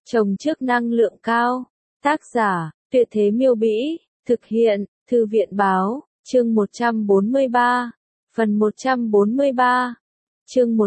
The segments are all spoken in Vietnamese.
Trồng trước năng lượng cao. Tác giả, Tuyệt Thế Miêu Bĩ. Thực hiện, Thư viện Báo. Chương 143. Phần 143. Chương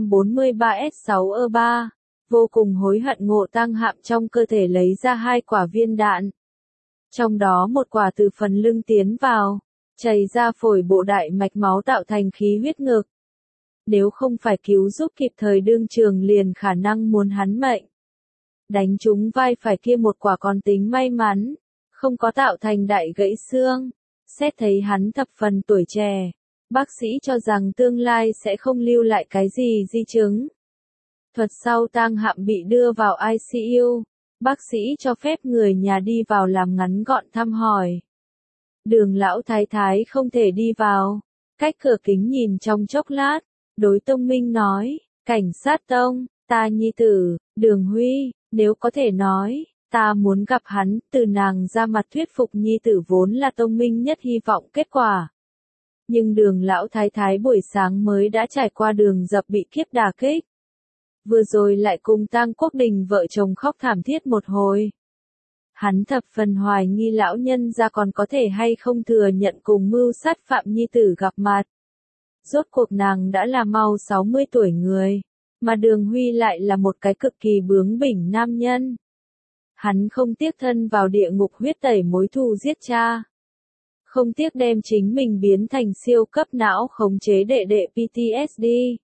143S6E3. Vô cùng hối hận Ngộ Tăng Hạm trong cơ thể lấy ra 2 quả viên đạn. Trong đó một quả từ phần lưng tiến vào, chảy ra phổi bộ đại mạch máu tạo thành khí huyết ngực. Nếu không phải cứu giúp kịp thời đương trường liền khả năng muốn hắn mệnh. Đánh trúng vai phải kia một quả còn tính may mắn, không có tạo thành đại gãy xương. Xét thấy hắn thập phần tuổi trẻ, bác sĩ cho rằng tương lai sẽ không lưu lại cái gì di chứng. Thuật sau tang hạm bị đưa vào ICU, bác sĩ cho phép người nhà đi vào làm ngắn gọn thăm hỏi. Đường lão thái thái không thể đi vào, cách cửa kính nhìn trong chốc lát, đối Tông Minh nói, cảnh sát Tông, ta nhi tử, Đường Huy, nếu có thể nói, ta muốn gặp hắn, từ nàng ra mặt thuyết phục nhi tử vốn là Tông Minh nhất hy vọng kết quả. Nhưng Đường lão thái thái buổi sáng mới đã trải qua đường dập bị kiếp đả kích. Vừa rồi lại cùng Tang Quốc Đình vợ chồng khóc thảm thiết một hồi. Hắn thập phần hoài nghi lão nhân gia còn có thể hay không thừa nhận cùng mưu sát phạm nhi tử gặp mặt. Rốt cuộc nàng đã là mau 60 tuổi người, mà Đường Huy lại là một cái cực kỳ bướng bỉnh nam nhân. Hắn không tiếc thân vào địa ngục huyết tẩy mối thù giết cha. Không tiếc đem chính mình biến thành siêu cấp não khống chế đệ đệ PTSD.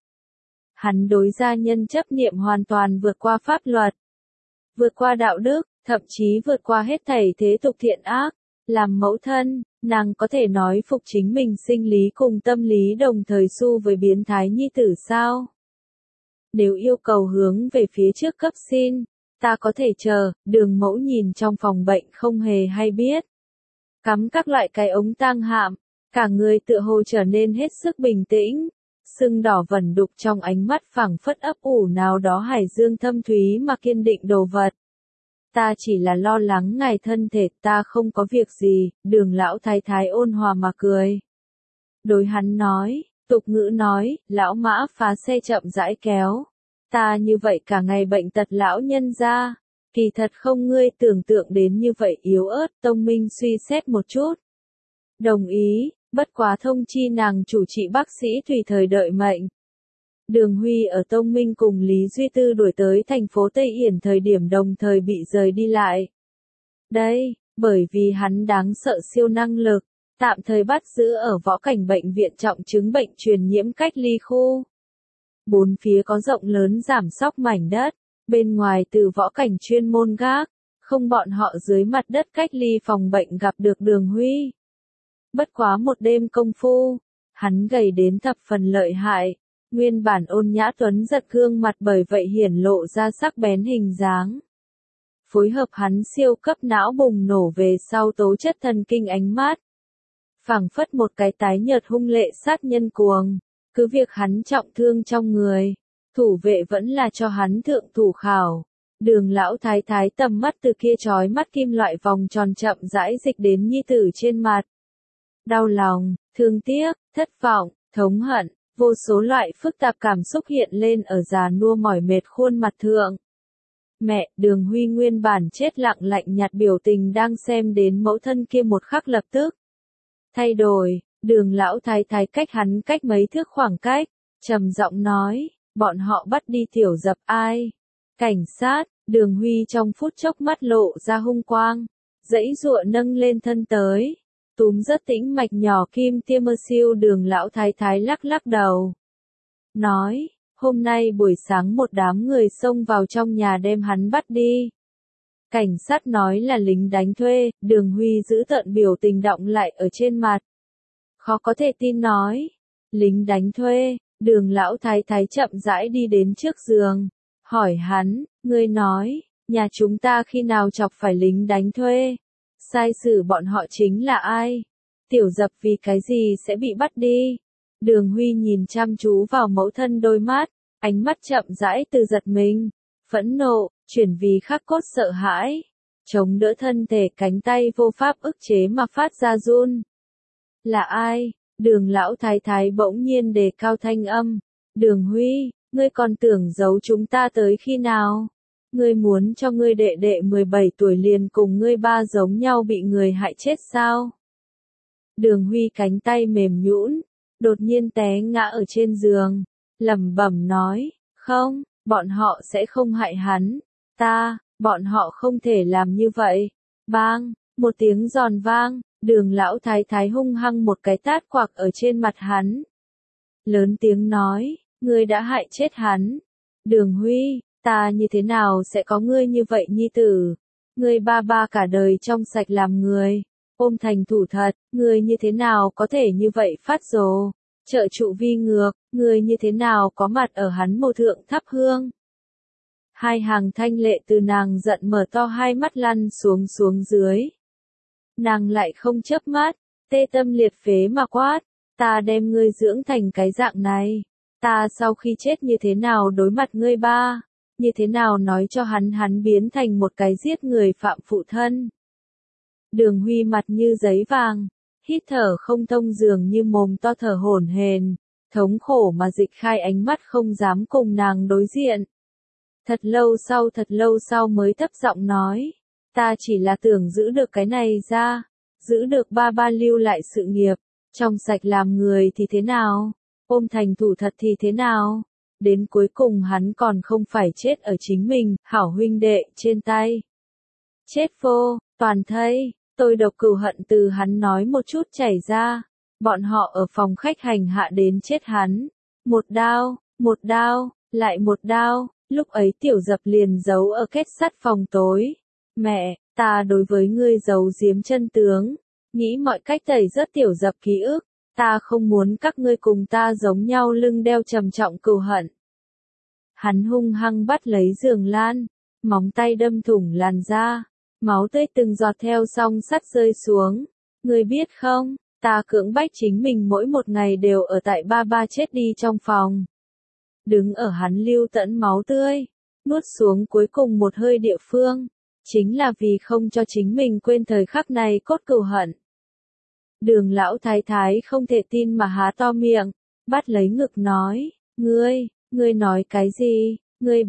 Hắn đối gia nhân chấp niệm hoàn toàn vượt qua pháp luật, vượt qua đạo đức, thậm chí vượt qua hết thảy thế tục thiện ác. Làm mẫu thân, nàng có thể nói phục chính mình sinh lý cùng tâm lý đồng thời xu với biến thái nhi tử sao? Nếu yêu cầu hướng về phía trước cấp xin, ta có thể chờ. Đường mẫu nhìn trong phòng bệnh không hề hay biết. Cắm các loại cái ống tang hạm, cả người tựa hồ trở nên hết sức bình tĩnh. Sưng đỏ vẩn đục trong ánh mắt phảng phất ấp ủ nào đó hải dương thâm thúy mà kiên định đồ vật. Ta chỉ là lo lắng ngài thân thể, ta không có việc gì. Đường lão thái thái ôn hòa mà cười. Đối hắn nói, tục ngữ nói, lão mã phá xe chậm rãi kéo. Ta như vậy cả ngày bệnh tật lão nhân ra, kỳ thật không ngươi tưởng tượng đến như vậy yếu ớt. Tông Minh suy xét một chút. Đồng ý, bất quá thông chi nàng chủ trị bác sĩ tùy thời đợi mệnh. Đường Huy ở Tông Minh cùng Lý Duy Tư đuổi tới thành phố Tây Yển thời điểm đồng thời bị rời đi lại. Đây, bởi vì hắn đáng sợ siêu năng lực, tạm thời bắt giữ ở võ cảnh bệnh viện trọng chứng bệnh truyền nhiễm cách ly khu. Bốn phía có rộng lớn giảm sóc mảnh đất, bên ngoài từ võ cảnh chuyên môn gác, không bọn họ dưới mặt đất cách ly phòng bệnh gặp được Đường Huy. Bất quá một đêm công phu, hắn gầy đến thập phần lợi hại. Nguyên bản ôn nhã tuấn giật gương mặt bởi vậy hiển lộ ra sắc bén hình dáng. Phối hợp hắn siêu cấp não bùng nổ về sau tố chất thần kinh ánh mắt. Phảng phất một cái tái nhợt hung lệ sát nhân cuồng. Cứ việc hắn trọng thương trong người, thủ vệ vẫn là cho hắn thượng thủ khảo. Đường lão thái thái tầm mắt từ kia chói mắt kim loại vòng tròn chậm rãi dịch đến nhi tử trên mặt. Đau lòng, thương tiếc, thất vọng, thống hận. Vô số loại phức tạp cảm xúc hiện lên ở già nua mỏi mệt khuôn mặt thượng. Mẹ, Đường Huy nguyên bản chết lặng lạnh nhạt biểu tình đang xem đến mẫu thân kia một khắc lập tức thay đổi. Đường lão thái thái cách hắn cách mấy thước khoảng cách, trầm giọng nói, bọn họ bắt đi tiểu dập ai? Cảnh sát. Đường Huy trong phút chốc mắt lộ ra hung quang, giãy giụa nâng lên thân tới. Túm rất tĩnh mạch nhỏ kim tiêm mơ siêu. Đường lão thái thái lắc lắc đầu. Nói, hôm nay buổi sáng một đám người xông vào trong nhà đem hắn bắt đi. Cảnh sát nói là lính đánh thuê. Đường Huy giữ tợn biểu tình đọng lại ở trên mặt. Khó có thể tin nói. Lính đánh thuê. Đường lão thái thái chậm rãi đi đến trước giường. Hỏi hắn, ngươi nói, nhà chúng ta khi nào chọc phải lính đánh thuê? Sai sử bọn họ chính là ai? Tiểu dập vì cái gì sẽ bị bắt đi? Đường Huy nhìn chăm chú vào mẫu thân đôi mắt, ánh mắt chậm rãi từ giật mình, phẫn nộ, chuyển vì khắc cốt sợ hãi. Chống đỡ thân thể cánh tay vô pháp ức chế mà phát ra run. Là ai? Đường lão thái thái bỗng nhiên đề cao thanh âm. Đường Huy, ngươi còn tưởng giấu chúng ta tới khi nào? Ngươi muốn cho ngươi đệ đệ 17 tuổi liền cùng ngươi ba giống nhau bị người hại chết sao? Đường Huy cánh tay mềm nhũn, đột nhiên té ngã ở trên giường, lẩm bẩm nói, không, bọn họ sẽ không hại hắn, bọn họ không thể làm như vậy. Bang, một tiếng giòn vang, Đường lão thái thái hung hăng một cái tát quặc ở trên mặt hắn. Lớn tiếng nói, ngươi đã hại chết hắn. Đường Huy, ta như thế nào sẽ có ngươi như vậy nhi tử? Ngươi ba ba cả đời trong sạch làm người, ôm thành thủ thật, ngươi như thế nào có thể như vậy phát rồ? Trợ trụ vi ngược, ngươi như thế nào có mặt ở hắn mộ thượng thắp hương? Hai hàng thanh lệ từ nàng giận mở to hai mắt lăn xuống dưới. Nàng lại không chớp mắt, tê tâm liệt phế mà quát, ta đem ngươi dưỡng thành cái dạng này, ta sau khi chết như thế nào đối mặt ngươi ba, như thế nào nói cho hắn biến thành một cái giết người phạm phụ thân. Đường Huy mặt như giấy vàng, hít thở không thông dường như mồm to thở hổn hển, thống khổ mà dịch khai ánh mắt không dám cùng nàng đối diện. Thật lâu sau mới thấp giọng nói, ta chỉ là tưởng giữ được cái này ra, giữ được ba ba lưu lại sự nghiệp, trong sạch làm người thì thế nào, ôm thành thủ thật thì thế nào, đến cuối cùng hắn còn không phải chết ở chính mình, hảo huynh đệ, trên tay. Chết vô, toàn thây, tôi độc cừu hận từ hắn nói một chút chảy ra, bọn họ ở phòng khách hành hạ đến chết hắn, một đao, lại một đao. Lúc ấy Tiểu Dập liền giấu ở kết sắt phòng tối. Mẹ, ta đối với ngươi giấu giếm chân tướng, nghĩ mọi cách tẩy rớt Tiểu Dập ký ức, ta không muốn các ngươi cùng ta giống nhau lưng đeo trầm trọng cừu hận. Hắn hung hăng bắt lấy giường lan, móng tay đâm thủng làn da, máu tươi từng giọt theo song sắt rơi xuống. Ngươi biết không, ta cưỡng bách chính mình mỗi một ngày đều ở tại ba ba chết đi trong phòng. Đứng ở hắn lưu tẫn máu tươi, nuốt xuống cuối cùng một hơi địa phương, chính là vì không cho chính mình quên thời khắc này cốt cừu hận. Đường lão thái thái không thể tin mà há to miệng, bắt lấy ngực nói, ngươi nói cái gì, ngươi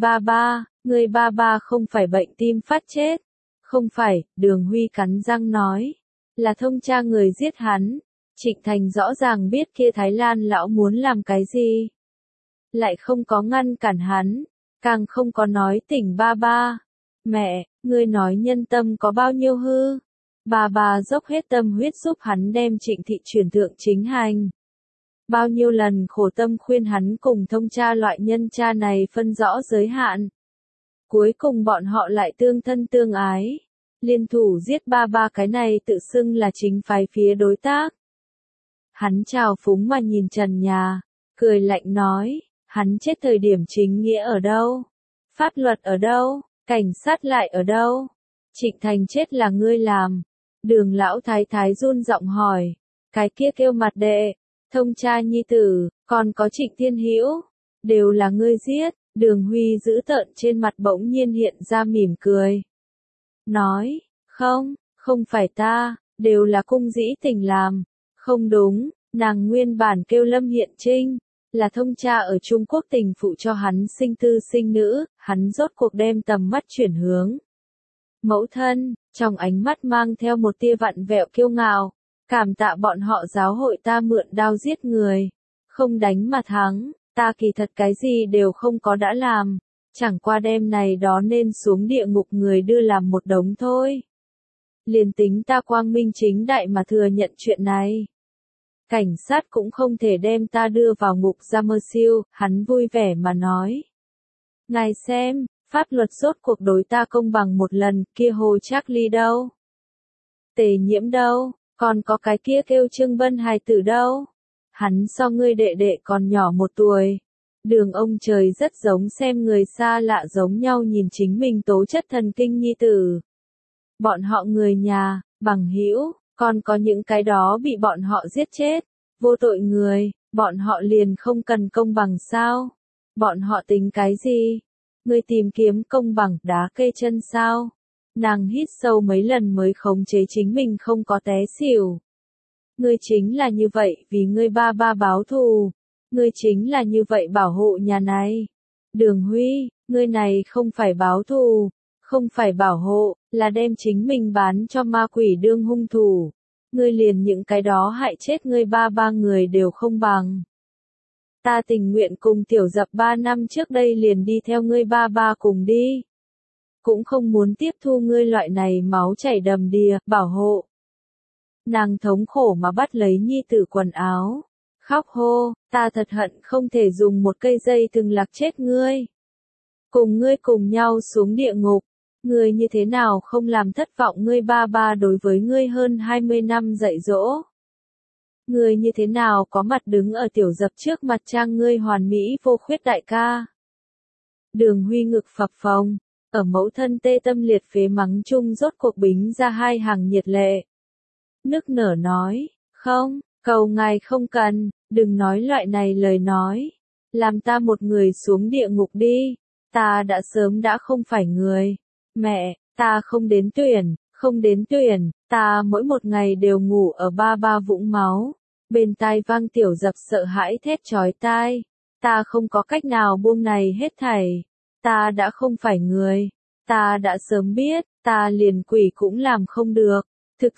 ba ba không phải bệnh tim phát chết, không phải, Đường Huy cắn răng nói, là thông cha người giết hắn, Trịnh Thành rõ ràng biết kia Thái Lan lão muốn làm cái gì. Lại không có ngăn cản hắn, càng không có nói tỉnh ba ba. Mẹ, ngươi nói nhân tâm có bao nhiêu hư? Bà dốc hết tâm huyết giúp hắn đem Trịnh thị chuyển thượng chính hành. Bao nhiêu lần khổ tâm khuyên hắn cùng thông cha loại nhân cha này phân rõ giới hạn. Cuối cùng bọn họ lại tương thân tương ái, liên thủ giết ba cái này tự xưng là chính phái phía đối tác. Hắn trào phúng mà nhìn trần nhà, cười lạnh nói. Hắn chết thời điểm chính nghĩa ở đâu? Pháp luật ở đâu? Cảnh sát lại ở đâu? Trịnh Thành chết là ngươi làm. Đường lão thái thái run giọng hỏi. Cái kia kêu mặt đệ, thông cha nhi tử, còn có Trịnh Thiên Hữu, đều là ngươi giết. Đường Huy dữ tợn trên mặt bỗng nhiên hiện ra mỉm cười. Nói, không phải ta, đều là cung dĩ tình làm. Không đúng, nàng nguyên bản kêu Lâm Hiện Trinh. Là thông cha ở Trung Quốc tình phụ cho hắn sinh tư sinh nữ, hắn rốt cuộc đem tầm mắt chuyển hướng. Mẫu thân, trong ánh mắt mang theo một tia vặn vẹo kiêu ngạo, cảm tạ bọn họ giáo hội ta mượn đao giết người, không đánh mà thắng, ta kỳ thật cái gì đều không có đã làm, chẳng qua đêm này đó nên xuống địa ngục người đưa làm một đống thôi. Liền tính ta quang minh chính đại mà thừa nhận chuyện này. Cảnh sát cũng không thể đem ta đưa vào ngục ra mơ siêu, hắn vui vẻ mà nói. Ngài xem, pháp luật rốt cuộc đối ta công bằng một lần, kia Hồ Charlie đâu? Tề Nhiễm đâu? Còn có cái kia kêu Trương Bân hài tử đâu? Hắn so ngươi đệ đệ còn nhỏ 1 tuổi. Đường ông trời rất giống xem người xa lạ giống nhau nhìn chính mình tố chất thần kinh nhi tử. Bọn họ người nhà, bằng hữu, còn có những cái đó bị bọn họ giết chết, vô tội người, bọn họ liền không cần công bằng sao? Bọn họ tính cái gì? Ngươi tìm kiếm công bằng đá cây chân sao? Nàng hít sâu mấy lần mới khống chế chính mình không có té xỉu. Ngươi chính là như vậy vì ngươi ba báo thù. Ngươi chính là như vậy bảo hộ nhà này. Đường Huy, Ngươi này không phải báo thù, không phải bảo hộ, là đem chính mình bán cho ma quỷ đương hung thủ. Ngươi liền những cái đó hại chết ngươi ba người đều không bằng. Ta tình nguyện cùng tiểu dập 3 năm trước đây liền đi theo ngươi ba cùng đi. Cũng không muốn tiếp thu ngươi loại này máu chảy đầm đìa, bảo hộ. Nàng thống khổ mà bắt lấy nhi tử quần áo. Khóc hô, ta thật hận không thể dùng một cây dây thừng lạc chết ngươi. Cùng ngươi cùng nhau xuống địa ngục. Ngươi như thế nào không làm thất vọng ngươi ba đối với ngươi hơn 20 năm dạy dỗ. Ngươi như thế nào có mặt đứng ở tiểu dập trước mặt trang ngươi hoàn mỹ vô khuyết đại ca. Đường Huy ngực phập phồng, ở mẫu thân tê tâm liệt phế mắng chung rốt cuộc bính ra 2 hàng nhiệt lệ. Nức nở nói, không, cầu ngài không cần, đừng nói loại này lời nói. Làm ta một người xuống địa ngục đi, ta đã sớm đã không phải người. Mẹ, ta không đến tuyển, ta mỗi một ngày đều ngủ ở ba vũng máu. Bên tai vang tiểu dập sợ hãi thét chói tai. Ta không có cách nào buông này hết thảy. Ta đã không phải người. Ta đã sớm biết, ta liền quỷ cũng làm không được. Thực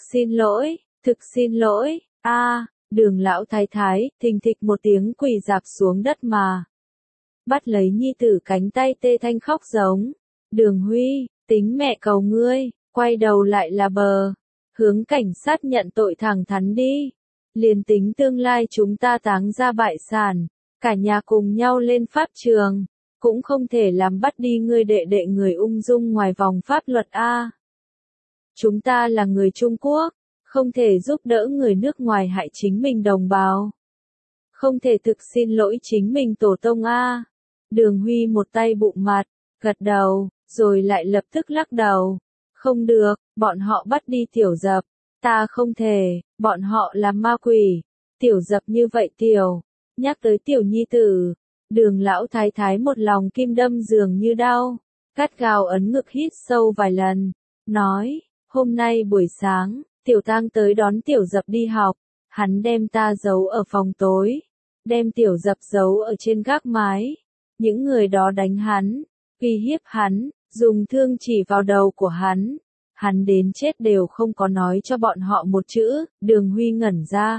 xin lỗi, Đường lão thái thái, thình thịch một tiếng quỳ dạp xuống đất mà. Bắt lấy nhi tử cánh tay tê thanh khóc giống. Đường Huy, tính mẹ cầu ngươi, quay đầu lại là bờ. Hướng cảnh sát nhận tội thẳng thắn đi. Liền tính tương lai chúng ta táng ra bại sản, cả nhà cùng nhau lên pháp trường, cũng không thể làm bắt đi ngươi đệ người ung dung ngoài vòng pháp luật a. Chúng ta là người Trung Quốc, không thể giúp đỡ người nước ngoài hại chính mình đồng bào. Không thể thực xin lỗi chính mình tổ tông a. Đường Huy một tay bụng mặt, gật đầu, rồi lại lập tức lắc đầu. Không được, bọn họ bắt đi tiểu dập. Ta không thể, bọn họ là ma quỷ. Tiểu dập như vậy tiểu. Nhắc tới tiểu nhi tử. Đường lão thái thái một lòng kim đâm dường như đau. Gắt gao ấn ngực hít sâu vài lần. Nói, hôm nay buổi sáng, tiểu tang tới đón tiểu dập đi học. Hắn đem ta giấu ở phòng tối. Đem tiểu dập giấu ở trên gác mái. Những người đó đánh hắn, uy hiếp hắn, dùng thương chỉ vào đầu của hắn. Hắn đến chết đều không có nói cho bọn họ một chữ. Đường Huy ngẩn ra.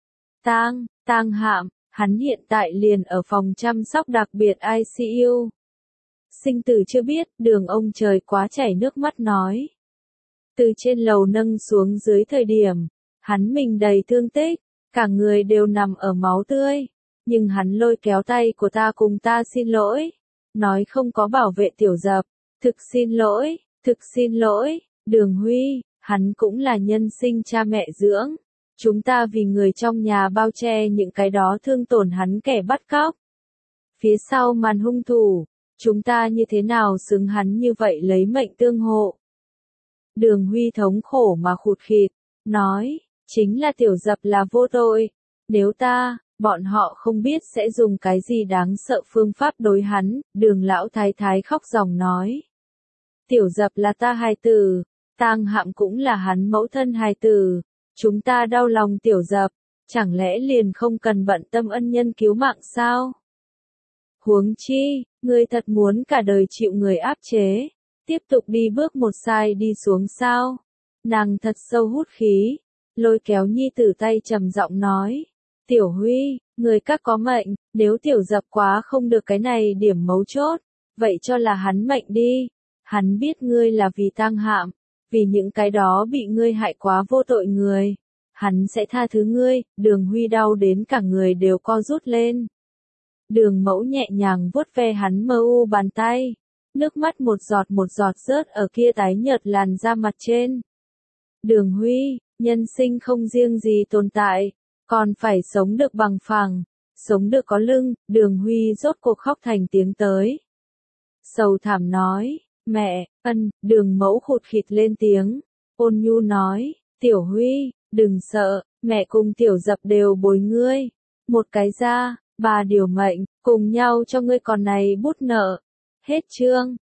Tang Hạm, hắn hiện tại liền ở phòng chăm sóc đặc biệt ICU. Sinh tử chưa biết, đường ông trời quá chảy nước mắt nói. Từ trên lầu nâng xuống dưới thời điểm, hắn mình đầy thương tích, cả người đều nằm ở máu tươi. Nhưng hắn lôi kéo tay của ta cùng ta xin lỗi. Nói không có bảo vệ tiểu dập. Thực xin lỗi, Đường Huy, hắn cũng là nhân sinh cha mẹ dưỡng. Chúng ta vì người trong nhà bao che những cái đó thương tổn hắn kẻ bắt cóc. Phía sau màn hung thủ, chúng ta như thế nào xứng hắn như vậy lấy mệnh tương hộ. Đường Huy thống khổ mà khụt khịt, nói, chính là tiểu dập là vô tội. Nếu bọn họ không biết sẽ dùng cái gì đáng sợ phương pháp đối hắn. Đường lão thái thái khóc ròng nói. Tiểu dập là ta hài tử, Tang Hạm cũng là hắn mẫu thân hài tử. Chúng ta đau lòng tiểu dập, chẳng lẽ liền không cần bận tâm ân nhân cứu mạng sao? Huống chi, ngươi thật muốn cả đời chịu người áp chế, tiếp tục đi bước một sai đi xuống sao? Nàng thật sâu hút khí, lôi kéo nhi tử tay trầm giọng nói. Tiểu Huy, người các có mệnh, nếu tiểu dập quá không được cái này điểm mấu chốt, vậy cho là hắn mệnh đi. Hắn biết ngươi là vì Tang Hạm, vì những cái đó bị ngươi hại quá vô tội người. Hắn sẽ tha thứ ngươi. Đường Huy đau đến cả người đều co rút lên. Đường Mẫu nhẹ nhàng vuốt ve hắn mơ u bàn tay. Nước mắt một giọt rớt ở kia tái nhợt làn da mặt trên. Đường Huy, nhân sinh không riêng gì tồn tại, còn phải sống được bằng phẳng, sống được có lưng. Đường Huy rốt cuộc khóc thành tiếng tới. Sầu thảm nói, mẹ, Đường Mẫu khụt khịt lên tiếng, ôn nhu nói, Tiểu Huy, đừng sợ, mẹ cùng tiểu dập đều bồi ngươi. Một cái ra, 3 điều mệnh, cùng nhau cho ngươi còn này bút nợ. Hết chương.